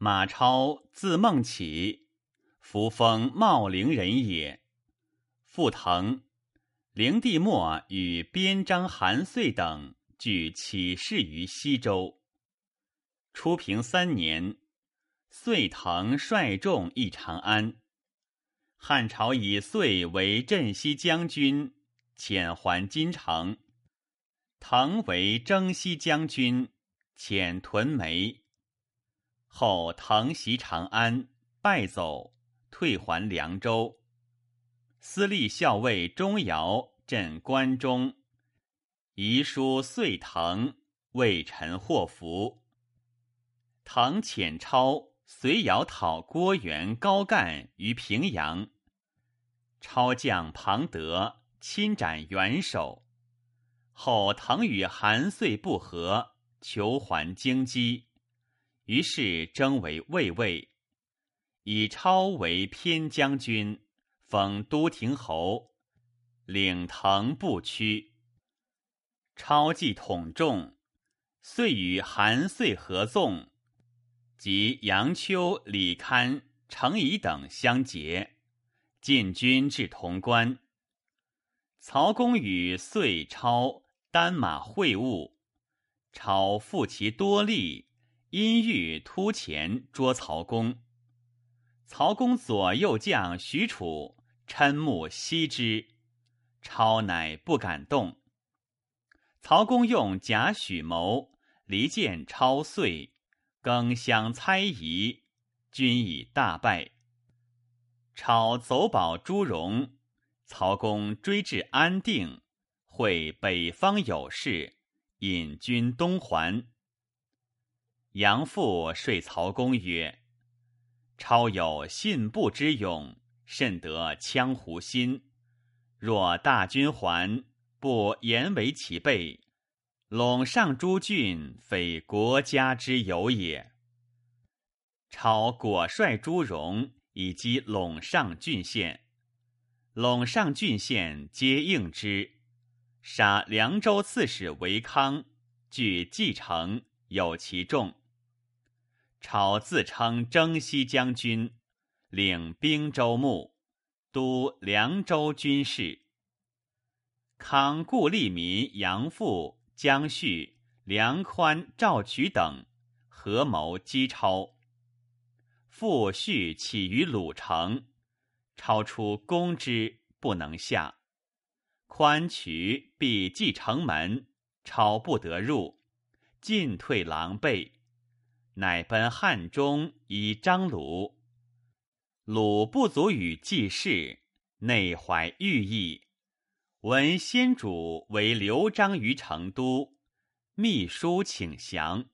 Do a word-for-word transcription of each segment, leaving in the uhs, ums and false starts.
马超字孟起，扶风茂陵人也。傅腾，灵帝末与边章、韩遂等俱起事于西周。初平三年，遂腾率众诣长安。汉朝以遂为镇西将军，遣还金城。腾为征西将军，遣屯梅。后腾袭长安，败走，退还凉州。司隶校尉钟繇镇关中，遗书遂腾，为臣祸福。腾遣超随繇讨郭元、高干于平阳，超将庞德亲斩元首。后腾与韩遂不和，求还京畿，于是征为卫尉，以超为偏将军，封都亭侯，领腾不屈。超既统众，遂与韩遂合纵，及杨秋、李堪、程颐等相结，进军至潼关。曹公与遂、超单马会晤，超负其多力，因欲突前捉曹公。曹公左右将许褚嗔目息之，超乃不敢动。曹公用假许谋，离间超遂，更相猜疑，均以大败。超走保朱荣，曹公追至安定，会北方有事，引军东还。杨父说曹公曰：超有信步之勇，甚得羌胡心。若大军还，不言为其备，陇上诸郡非国家之有也。超果率朱荣以击陇上郡县，陇上郡县皆应之，杀凉州刺史韦康，据蓟城，有其众。超自称征西将军，领兵州牧，督凉州军事。康故吏民杨阜、姜绪、梁宽、赵渠等合谋击超。阜、绪起于鲁城，超出攻之，不能下。宽、渠闭蓟城门，超不得入，进退狼狈，乃奔汉中以张鲁。鲁不足与济事，内怀寓意，闻先主为刘璋于成都，密书请降。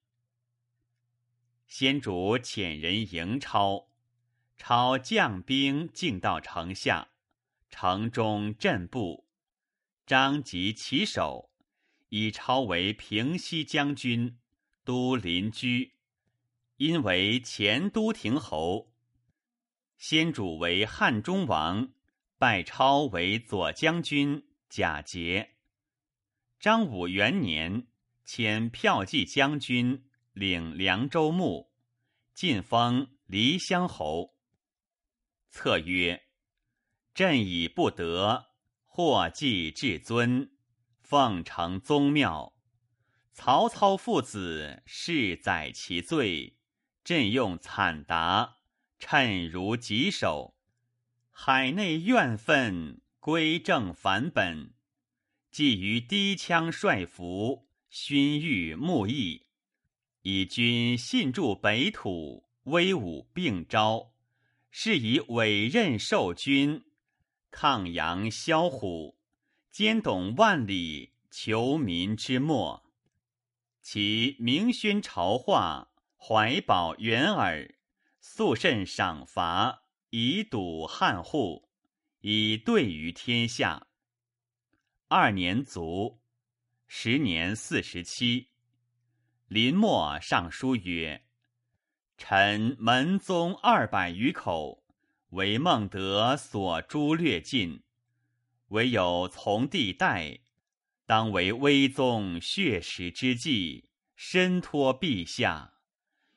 先主遣人迎超，超将兵进到城下，城中震怖。张即起手，以超为平西将军，都临居，因为前都亭侯。先主为汉中王，拜超为左将军，假节。张武元年，迁骠骑将军，领凉州牧，晋封黎乡侯。策曰：朕以不得，祸继至尊，奉承宗庙。曹操父子，世载其罪，朕用惨达，趁如棘手。海内怨愤，归正反本。既于低羌率服，勋誉慕义，以君信驻北土，威武并招，是以委任受君，抗扬枭虎，兼懂万里，求民之末。其明宣朝化，怀宝远耳，素甚赏罚，以堵汉户，以对于天下。二年卒，时年四十七。临末上书曰：臣门宗二百余口，为孟德所诛略尽，唯有从弟代，当为威宗血史之际，深托陛下，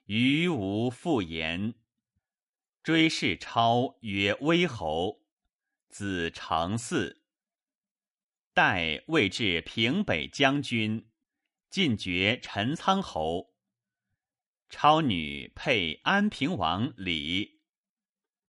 余无复言。追谥超曰威侯，子承嗣。代位至平北将军，进爵陈仓侯。超女配安平王李。